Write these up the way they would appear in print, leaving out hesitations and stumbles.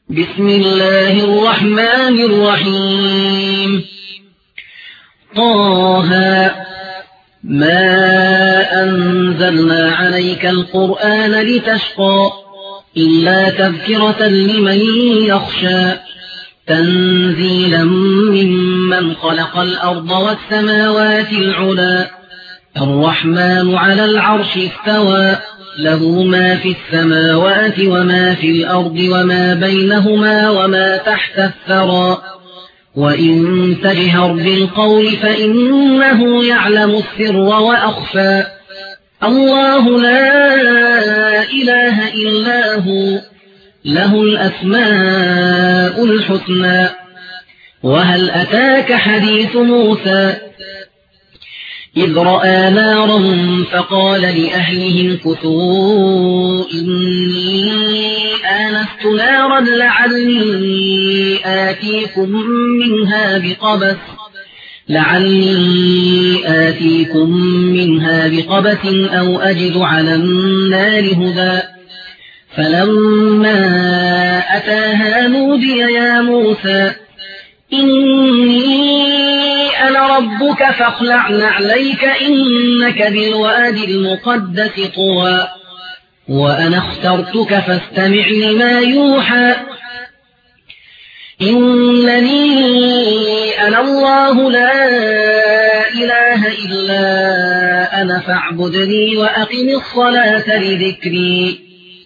بسم الله الرحمن الرحيم. طه ما أنزلنا عليك القرآن لتشقى إلا تذكرة لمن يخشى تنزيلا ممن خلق الأرض والسماوات العلى الرحمن على العرش استوى له ما في السماوات وما في الأرض وما بينهما وما تحت الثرى وإن تجهر بالقول فإنه يعلم السر وأخفى الله لا إله إلا هو له الأسماء الحسنى. وهل أتاك حديث موسى إذ رأى نارا فقال لأهلهم كثوا إني آنست نارا لعلي آتيكم منها بقبس أو أجد على النار هدى فلما أتاها نودي يا موسى إني أنا ربك فاخلع نعليك إنك بالوادي المقدس طوى وأنا اخترتك فاستمع لما يوحى إنني أنا الله لا إله إلا أنا فاعبدني وأقم الصلاة لذكري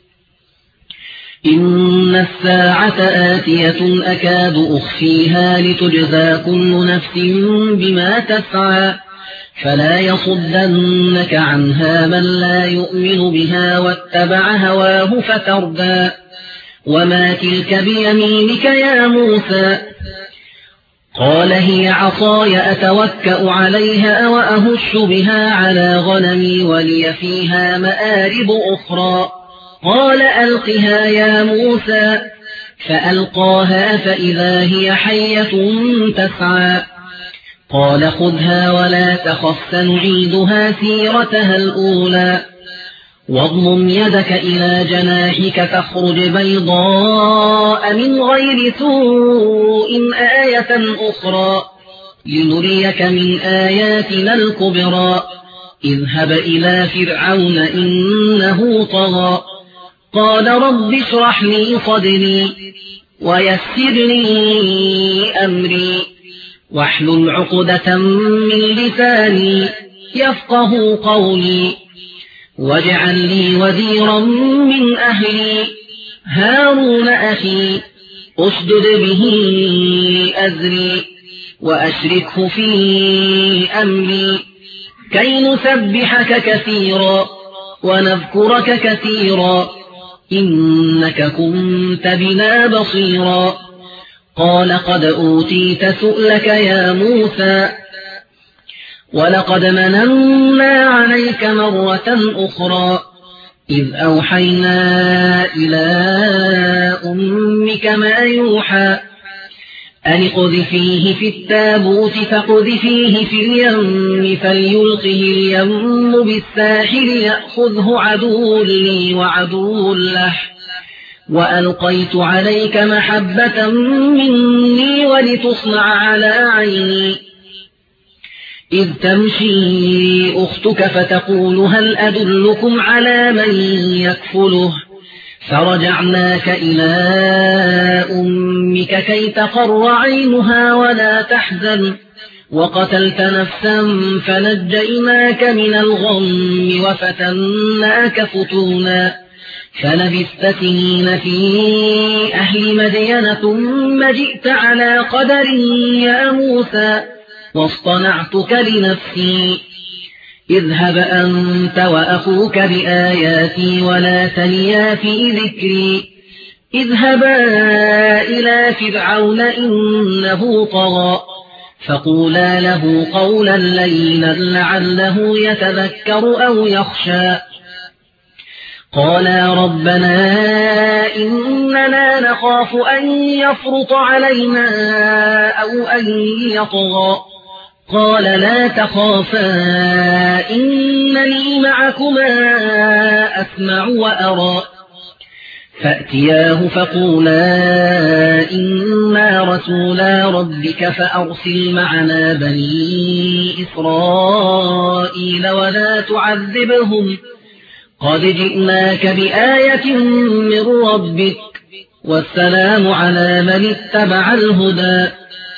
إن الساعة آتية أكاد أخفيها لتجزى كل نفس بما تسعى فلا يصدنك عنها من لا يؤمن بها واتبع هواه فتردى وما تلك بيمينك يا موسى قال هي عصاي أتوكأ عليها وأهش بها على غنمي ولي فيها مآرب أخرى قال ألقها يا موسى فألقاها فإذا هي حية تسعى قال خذها ولا تخف سنعيدها سيرتها الأولى واضمم يدك إلى جناحك تخرج بيضاء من غير سوء آية أخرى لنريك من آياتنا الكبرى اذهب إلى فرعون إنه طغى قال رب اشرح لي صدري ويسر لي أمري واحلل عقدة من لساني يفقه قولي واجعل لي وزيرا من أهلي هارون أخي أشدد به أزري وأشركه في أمري كي نسبحك كثيرا ونذكرك كثيرا إنك كنت بنا بصيرا قال قد أوتيت سؤلك يا موسى ولقد مننا عليك مرة أخرى إذ أوحينا إلى أمك ما يوحى أن اقذفيه في التابوت فاقذفيه في اليم فليلقه اليم بالساحل يأخذه عدو لي وعدو له وألقيت عليك محبة مني ولتصنع على عيني إذ تمشي أختك فتقول هل أدلكم على من يكفله فرجعناك إلى أمك كي تقر عينها ولا تحزن وقتلت نفسا فنجيناك من الغم وفتناك فتونا فلبثت سنين في أهل مدين ثم جئت على قدر يا موسى واصطنعتك لنفسي اذهب أنت وأخوك بآياتي ولا تنيا في ذكري اذهبا إلى فرعون إنه طغى فقولا له قولا لينا لعله يتذكر أو يخشى قالا ربنا إننا نخاف أن يفرط علينا أو أن يطغى قال لا تخافا إنني معكما أسمع وأرى فأتياه فقولا إنا رسولا ربك فأرسل معنا بني إسرائيل ولا تعذبهم قد جئناك بآية من ربك والسلام على من اتبع الهدى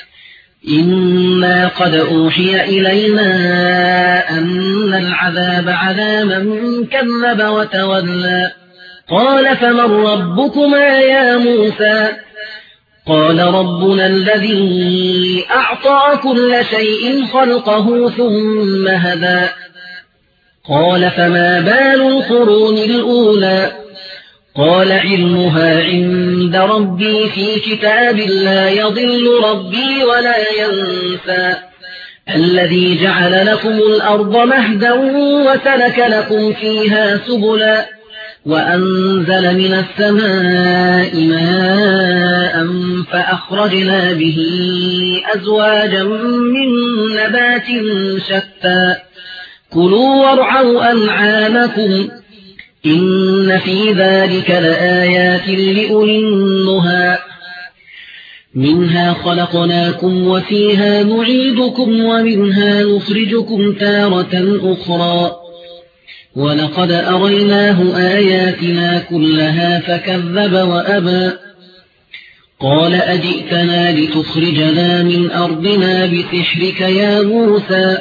إنا قد أوحي إلينا أن العذاب على من كذب وتولى قال فمن ربكما يا موسى قال ربنا الذي أعطى كل شيء خلقه ثم هدى قال فما بال القرون الأولى قال علمها عند ربي في كتاب لا يضل ربي ولا ينسى الذي جعل لكم الأرض مهدا وسلك لكم فيها سبلا وأنزل من السماء ماء فأخرجنا به أزواجا من نبات شتى كلوا وارعوا أنعامكم إن في ذلك لآيات لأولي النهى منها خلقناكم وفيها نعيدكم ومنها نخرجكم تارة أخرى ولقد أريناه آياتنا كلها فكذب وأبى قال أجئتنا لتخرجنا من أرضنا بسحرك يا موسى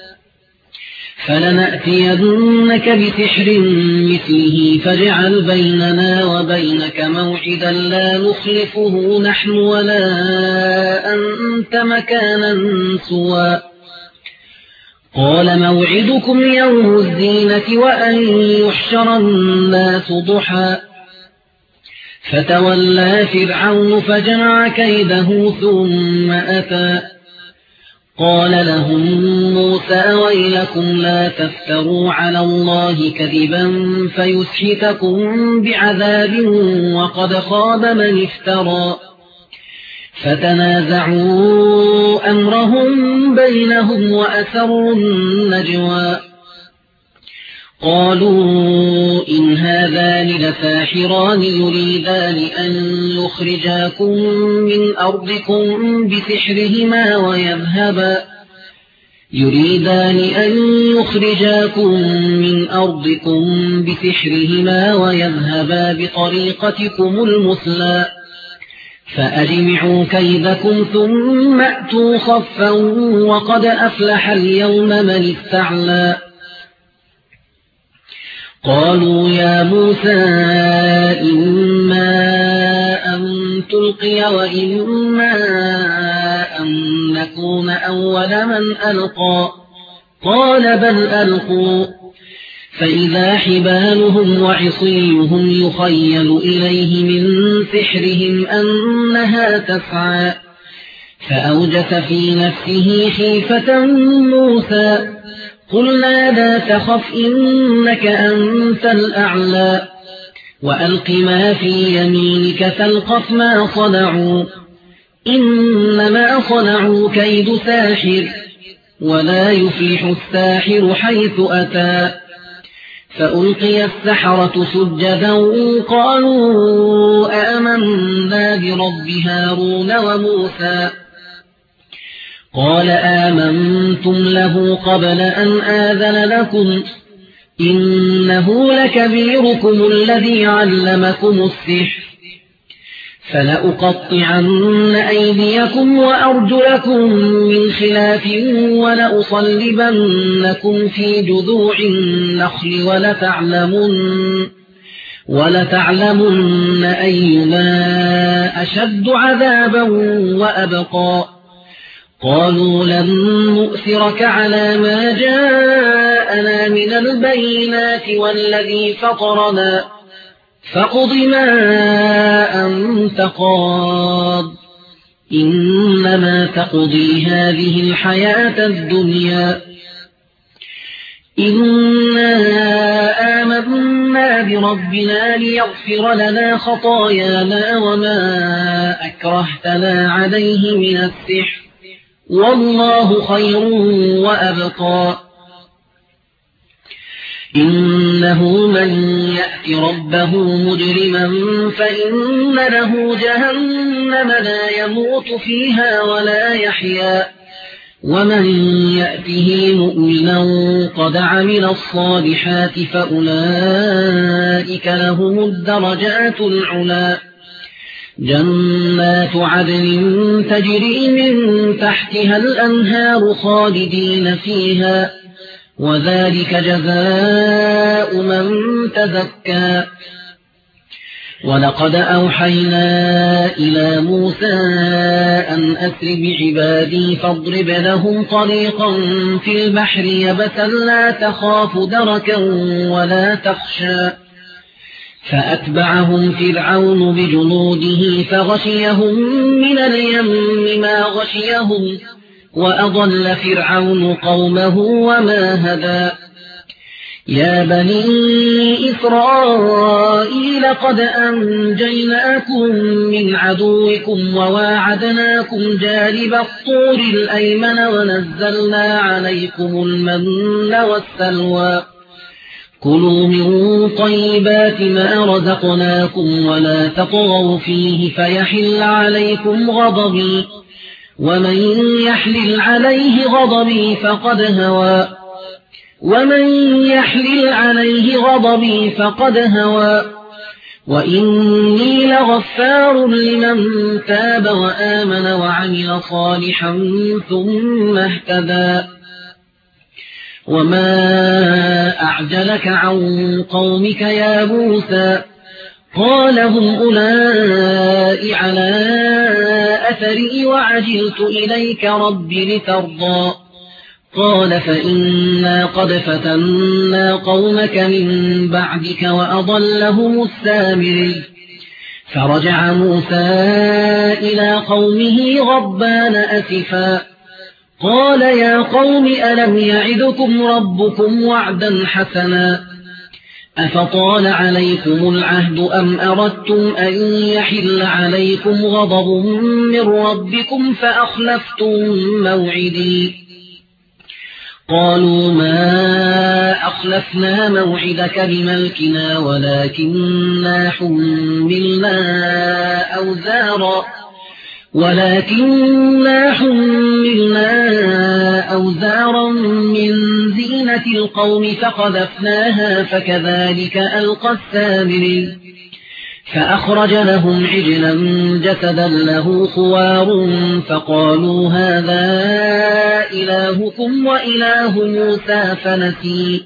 فلنأتينك بسحر مثله فاجعل بيننا وبينك موعدا لا نخلفه نحن ولا أنت مكانا سوى قال موعدكم يوم الزينة وأن يحشر الناس ضحى فتولى فرعون فجمع كيده ثم أتى قال لهم موسى ويلكم لا تفتروا على الله كذبا فيسحتكم بعذاب وقد خاب من افترى فتنازعوا أمرهم بينهم وأسروا النجوى قالوا إن هذان لساحران يريدان أن يخرجاكم من أرضكم بسحرهما ويذهبا بطريقتكم المثلى فأجمعوا كيدكم ثم أتوا صفا وقد أفلح اليوم من استعلى قالوا يا موسى إما أن تلقي وإما أن نكون أول من ألقى قال بل ألقوا فإذا حبالهم وعصيهم يخيل إليه من سحرهم أنها تسعى فأوجس في نفسه خيفة موسى قلنا لا تخف إنك أنت الأعلى وألق ما في يمينك تلقف ما صنعوا إنما صنعوا كيد ساحر ولا يفلح الساحر حيث أتى فألقي السحرة سجدا قالوا آمنا برب هارون وموسى قال آمنتم له قبل أن آذن لكم إنه لكبيركم الذي علمكم السحر فلأقطعن أيديكم وأرجلكم من خلاف ولأصلبنكم في جذوع النخل ولتعلمن أينا أشد عذابا وأبقى قالوا لن نؤثرك على ما جاءنا من البينات والذي فطرنا فاقض ما أنت قاض إنما تقضي هذه الحياة الدنيا إنا آمنا بربنا ليغفر لنا خطايانا وما أكرهتنا عليه من السحر والله خير وأبقى إنه من يأت ربه مجرما فإن له جهنم لا يموت فيها ولا يحيا ومن يأته مؤمنا قد عمل الصالحات فأولئك لهم الدرجات العلى جنات عدن تجري من تحتها الأنهار خالدين فيها وذلك جزاء من تزكى ولقد أوحينا إلى موسى أن أسر بعبادي فاضرب لهم طريقا في البحر يبسا لا تخاف دركا ولا تخشى فأتبعهم فرعون بجنوده فغشيهم من اليم ما غشيهم وأضل فرعون قومه وما هدى يا بني إسرائيل قد أنجيناكم من عدوكم وواعدناكم جانب الطور الأيمن ونزلنا عليكم المن والسلوى كلوا من طيبات ما رزقناكم ولا تطغوا فيه فيحل عليكم غضبي ومن يحلل عليه غضبي فقد هوى وإني لغفار لمن تاب وآمن وعمل صالحا ثم اهتدى وما أعجلك عن قومك يا موسى قال هم أولئك على أثري وعجلت إليك رب لترضى قال فإنا قد فتنا قومك من بعدك وأضلهم السامري فرجع موسى إلى قومه غضبان أسفا قال يا قوم ألم يعدكم ربكم وعدا حسنا أفطال عليكم العهد أم أردتم أن يحل عليكم غضب من ربكم فأخلفتم موعدي قالوا ما أخلفنا موعدك بملكنا ولكننا حملنا أوزارا من زينة القوم فقذفناها فكذلك ألقى السامري فأخرج لهم عجلا جسدا له خوار فقالوا هذا إلهكم وإله موسى فنسي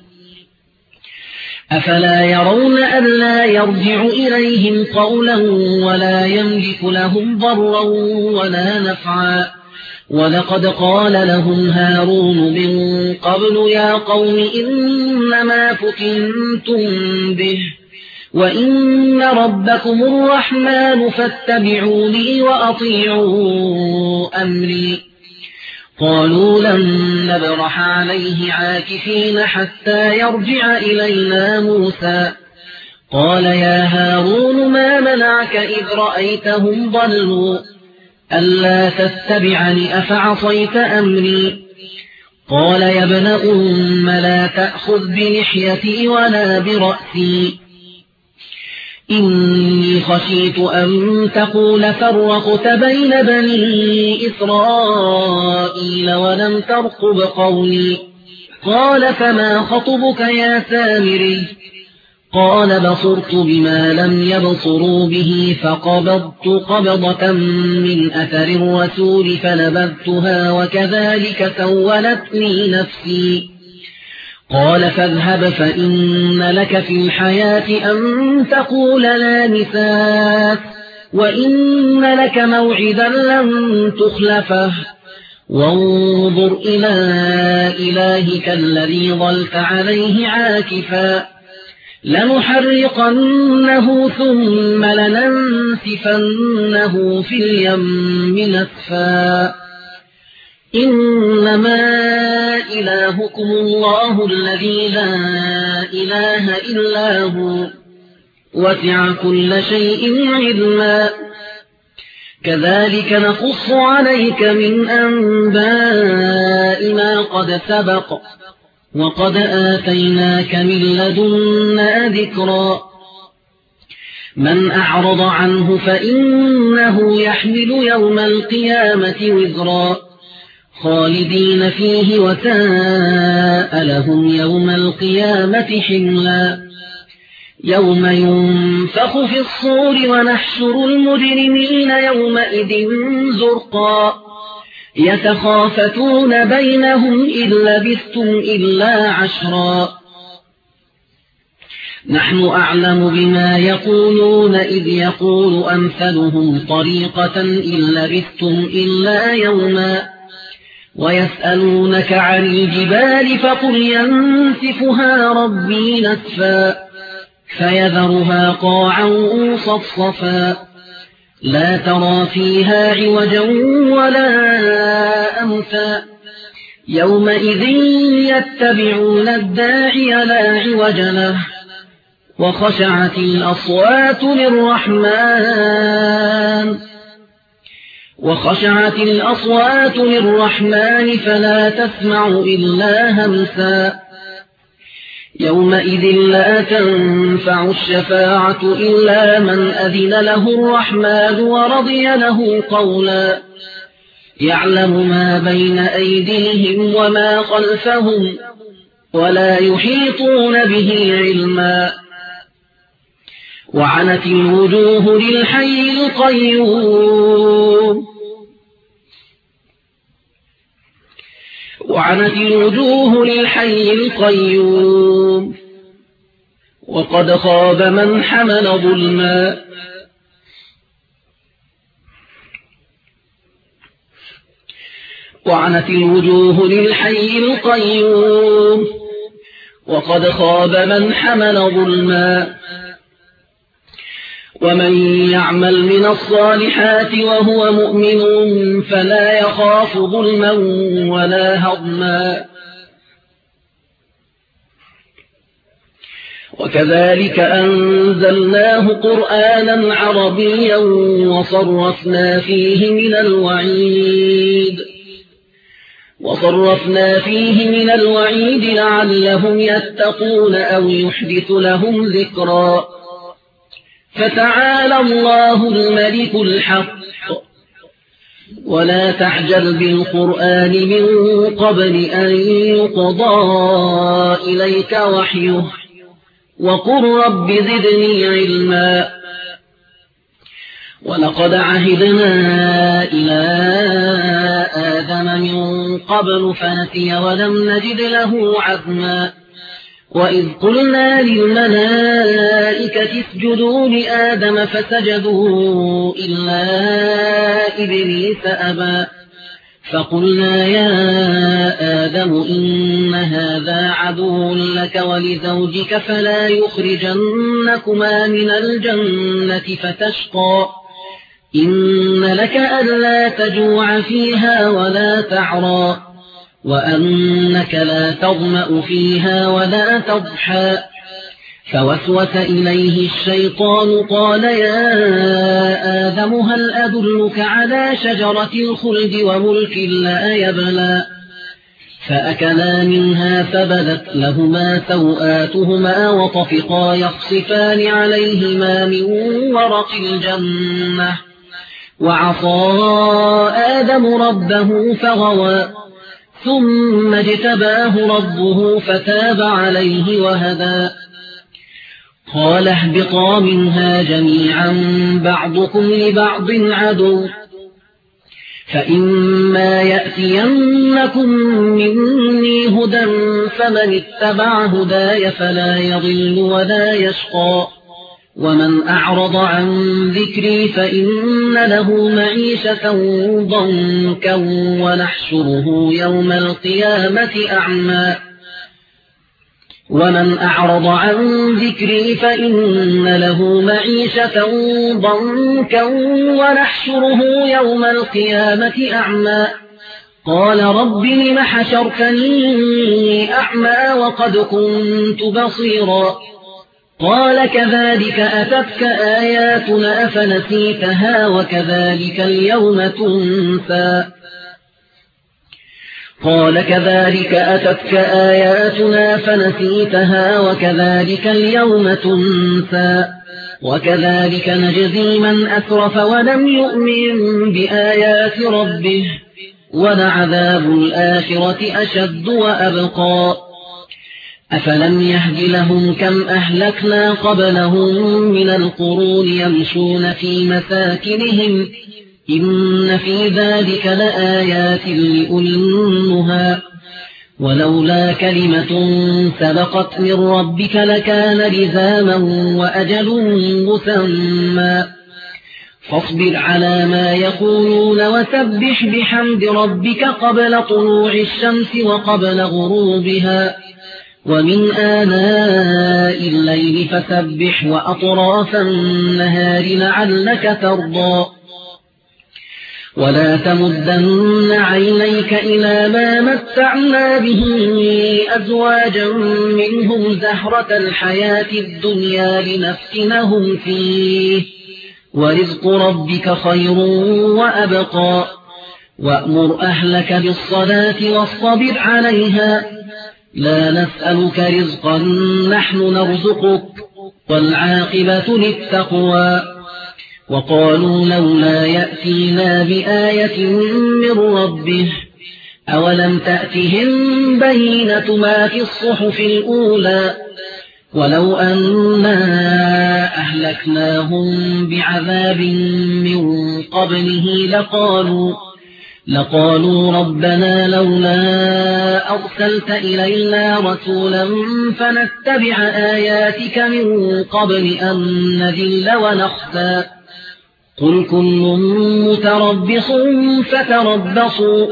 أفلا يرون ألا يرجع إليهم قولا ولا يملك لهم ضرا ولا نفعا ولقد قال لهم هارون من قبل يا قوم إنما فتنتم به وإن ربكم الرحمن فاتبعوني وأطيعوا أمري قالوا لن نبرح عليه عاكفين حتى يرجع إلينا موسى قال يا هارون ما منعك إذ رأيتهم ضلوا ألا تتبعني أفعصيت أمري قال يا ابن أم لا تأخذ بلحيتي ولا برأسي إني خشيت أن تقول فرقت بين بني إسرائيل ولم ترقب قولي قال فما خطبك يا سامري قال بصرت بما لم يبصروا به فقبضت قبضة من أثر الرسول فنبذتها وكذلك سولت لي نفسي قال فاذهب فإن لك في الحياة أن تقول لا مساس وإن لك موعدا لن تخلفه وانظر إلى إلهك الذي ظلت عليه عاكفا لنحرقنه ثم لننسفنه في اليم نسفا إنما إلهكم الله الذي لا إله إلا هو وسع كل شيء علما كذلك نقص عليك من أنباء ما قد سبق وقد آتيناك من لدنا ذكرا من أعرض عنه فإنه يحمل يوم القيامة وزرا خالدين فيه وساء لهم يوم القيامة حملا يوم ينفخ في الصور ونحشر المجرمين يومئذ زرقا يتخافتون بينهم إن لبثتم إلا عشرا نحن أعلم بما يقولون إذ يقول أمثلهم طريقة إن لبثتم إلا يوما ويسألونك عن الجبال فقل ينسفها ربي نسفا فيذرها قاعا صفصفا لا ترى فيها عوجا ولا أمتا يومئذ يتبعون الداعي لا عوج له وخشعت الأصوات للرحمن فلا تسمع إلا همسا يومئذ لا تنفع الشفاعة إلا من أذن له الرحمن ورضي له قولا يعلم ما بين أيديهم وما خلفهم ولا يحيطون به علما وعنت الوجوه للحي القيوم وقد خاب من حمل ظلما وعنت الوجوه للحي القيوم وقد خاب من حمل ظلما ومن يعمل من الصالحات وهو مؤمن فلا يخاف ظلما ولا هضما وكذلك أنزلناه قرآنا عربيا وصرفنا فيه من الوعيد لعلهم يتقون أو يحدث لهم ذكرا فتعالى الله الملك الحق ولا تعجل بالقرآن من قبل أن يقضى إليك وحيه وقل رب زدني علما ولقد عهدنا إلى آدم من قبل فنسي ولم نجد له عزما وإذ قلنا للملائكة اسجدوا لآدم فسجدوا إلا إبليس أبى فقلنا يا آدم إن هذا عدو لك ولزوجك فلا يخرجنكما من الجنة فتشقى إن لك ألا تجوع فيها ولا تعرى وأنك لا تظمأ فيها ولا تضحى فوسوس إليه الشيطان قال يا آدم هل أدلك على شجرة الخلد وملك لا يبلى فأكلا منها فبدت لهما سوآتهما وطفقا يخصفان عليهما من ورق الجنة وعصى آدم ربه فغوى ثم اجتباه ربه فتاب عليه وهدى قال اهبطا منها جميعا بعضكم لبعض عدو فإما يأتينكم مني هدى فمن اتبع هداي فلا يضل ولا يشقى ومن أعرض عن ذكري فإن له معيشة ضنكا ونحشره يوم القيامة أعمى ومن أعرض عن ذكري فإن له معيشة ضنكا ونحشره يوم القيامة أعمى قال رب لم حشرتني أعمى وقد كنت بصيرا قال كذلك أتتك آياتنا فنسيتها وكذلك اليوم تنسى قال كذلك أتتك آياتنا فنسيتها وكذلك اليوم تنسى وكذلك نجزي من أسرف ولم يؤمن بآيات ربه ولعذاب الآخرة أشد وأبقى أفلم يهد لهم كم أهلكنا قبلهم من القرون يمشون في مساكنهم إن في ذلك لآيات لأولي النهى ولولا كلمة سبقت من ربك لكان لزاما وأجل مسمى فاصبر على ما يقولون وسبح بحمد ربك قبل طلوع الشمس وقبل غروبها ومن آناء الليل فسبح وأطراف النهار لعلك ترضى ولا تمدن عينيك إلى ما متعنا به أزواجا منهم زهرة الحياة الدنيا لنفتنهم فيه ورزق ربك خير وأبقى وأمر أهلك بالصلاة واصطبر عليها لا نسألك رزقا نحن نرزقك والعاقبة للتقوى وقالوا لولا يأتينا بآية من ربه أولم تأتهم بينة ما في الصحف الأولى ولو أنا أهلكناهم بعذاب من قبله لقالوا ربنا لولا أرسلت إلينا رسولا فنتبع آياتك من قبل أن نذل ونخزى قل كل متربص فتربصوا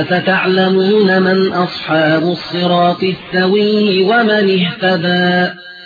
فستعلمون من أصحاب الصراط السوي ومن اهتدى